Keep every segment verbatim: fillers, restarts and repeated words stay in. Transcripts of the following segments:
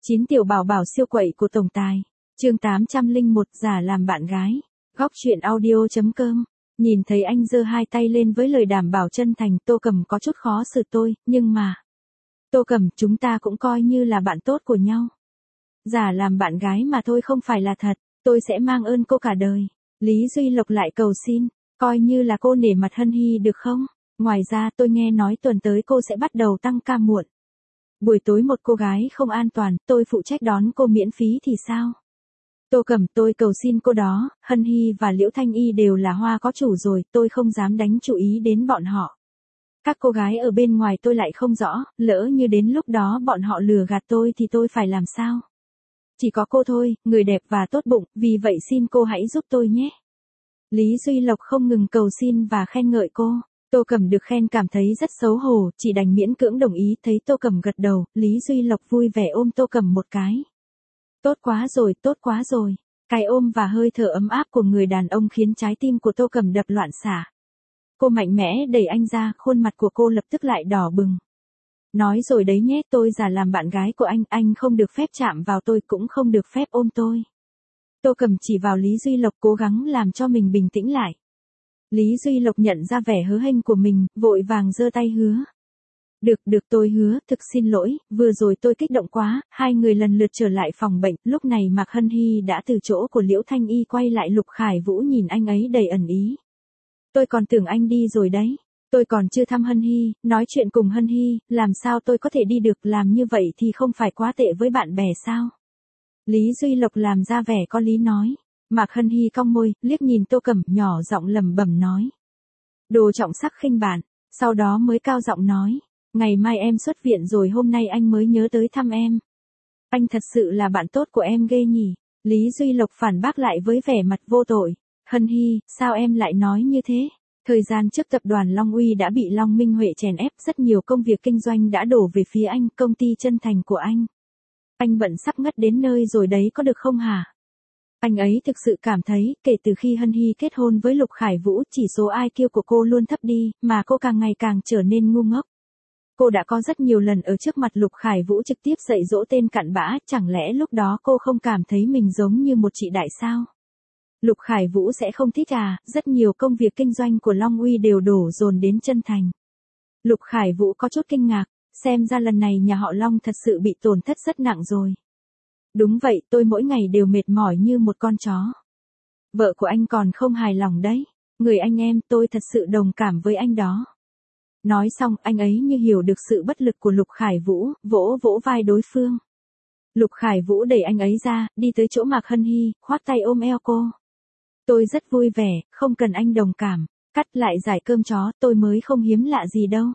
chín tiểu bảo bảo siêu quậy của tổng tài. Chương tám trăm lẻ một giả làm bạn gái. Góc truyện audio chấm com. Nhìn thấy anh giơ hai tay lên với lời đảm bảo chân thành, Tô Cầm có chút khó xử tôi, nhưng mà... Tô Cầm, chúng ta cũng coi như là bạn tốt của nhau. Giả làm bạn gái mà thôi không phải là thật, tôi sẽ mang ơn cô cả đời. Lý Duy Lộc lại cầu xin, coi như là cô nể mặt Hân Hy được không? Ngoài ra tôi nghe nói tuần tới cô sẽ bắt đầu tăng ca muộn. Buổi tối một cô gái không an toàn, tôi phụ trách đón cô miễn phí thì sao? Tô Cầm, tôi cầu xin cô đó, Hân Hy và Liễu Thanh Y đều là hoa có chủ rồi, tôi không dám đánh chú ý đến bọn họ. Các cô gái ở bên ngoài tôi lại không rõ, lỡ như đến lúc đó bọn họ lừa gạt tôi thì tôi phải làm sao? Chỉ có cô thôi, người đẹp và tốt bụng, vì vậy xin cô hãy giúp tôi nhé. Lý Duy Lộc không ngừng cầu xin và khen ngợi cô. Tô Cầm được khen cảm thấy rất xấu hổ, chỉ đành miễn cưỡng đồng ý. Thấy Tô Cầm gật đầu, Lý Duy Lộc vui vẻ ôm Tô Cầm một cái. Tốt quá rồi, tốt quá rồi. Cái ôm và hơi thở ấm áp của người đàn ông khiến trái tim của Tô Cầm đập loạn xạ. Cô mạnh mẽ đẩy anh ra, khuôn mặt của cô lập tức lại đỏ bừng. Nói rồi đấy nhé, tôi giả làm bạn gái của anh, anh không được phép chạm vào tôi, cũng không được phép ôm tôi. Tô Cầm chỉ vào Lý Duy Lộc, cố gắng làm cho mình bình tĩnh lại. Lý Duy Lộc nhận ra vẻ hớ hênh của mình, vội vàng giơ tay hứa. Được, được tôi hứa, thực xin lỗi, vừa rồi tôi kích động quá. Hai người lần lượt trở lại phòng bệnh, lúc này Mạc Hân Hy đã từ chỗ của Liễu Thanh Y quay lại Lục Khải Vũ nhìn anh ấy đầy ẩn ý. Tôi còn tưởng anh đi rồi đấy. Tôi còn chưa thăm Hân Hy, nói chuyện cùng Hân Hy, làm sao tôi có thể đi được, làm như vậy thì không phải quá tệ với bạn bè sao? Lý Duy Lộc làm ra vẻ có lý nói. Mạc Hân Hy cong môi, liếc nhìn Tô Cầm, nhỏ giọng lẩm bẩm nói. Đồ trọng sắc khinh bạn, sau đó mới cao giọng nói. Ngày mai em xuất viện rồi, hôm nay anh mới nhớ tới thăm em. Anh thật sự là bạn tốt của em ghê nhỉ? Lý Duy Lộc phản bác lại với vẻ mặt vô tội. Hân Hy, sao em lại nói như thế? Thời gian trước tập đoàn Long Uy đã bị Long Minh Huệ chèn ép, rất nhiều công việc kinh doanh đã đổ về phía anh, công ty chân thành của anh. Anh bận sắp ngất đến nơi rồi đấy, có được không hả? Anh ấy thực sự cảm thấy, kể từ khi Hân Hy kết hôn với Lục Khải Vũ, chỉ số i kiu của cô luôn thấp đi, mà cô càng ngày càng trở nên ngu ngốc. Cô đã có rất nhiều lần ở trước mặt Lục Khải Vũ trực tiếp dạy dỗ tên cặn bã, chẳng lẽ lúc đó cô không cảm thấy mình giống như một chị đại sao? Lục Khải Vũ sẽ không thích à? Rất nhiều công việc kinh doanh của Long Uy đều đổ dồn đến chân thành. Lục Khải Vũ có chút kinh ngạc, xem ra lần này nhà họ Long thật sự bị tổn thất rất nặng rồi. Đúng vậy, tôi mỗi ngày đều mệt mỏi như một con chó. Vợ của anh còn không hài lòng đấy. Người anh em, tôi thật sự đồng cảm với anh đó. Nói xong, anh ấy như hiểu được sự bất lực của Lục Khải Vũ, vỗ vỗ vai đối phương. Lục Khải Vũ đẩy anh ấy ra, đi tới chỗ Mạc Hân Hy, khoác tay ôm eo cô. Tôi rất vui vẻ, không cần anh đồng cảm, cắt lại giải cơm chó, tôi mới không hiếm lạ gì đâu.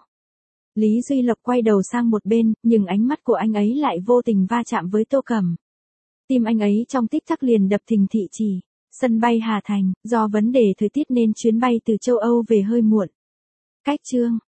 Lý Duy Lộc quay đầu sang một bên, nhưng ánh mắt của anh ấy lại vô tình va chạm với Tô Cầm. Tim anh ấy trong tích tắc liền đập thình thịch chỉ. Sân bay Hà Thành, do vấn đề thời tiết nên chuyến bay từ châu Âu về hơi muộn. Cách chương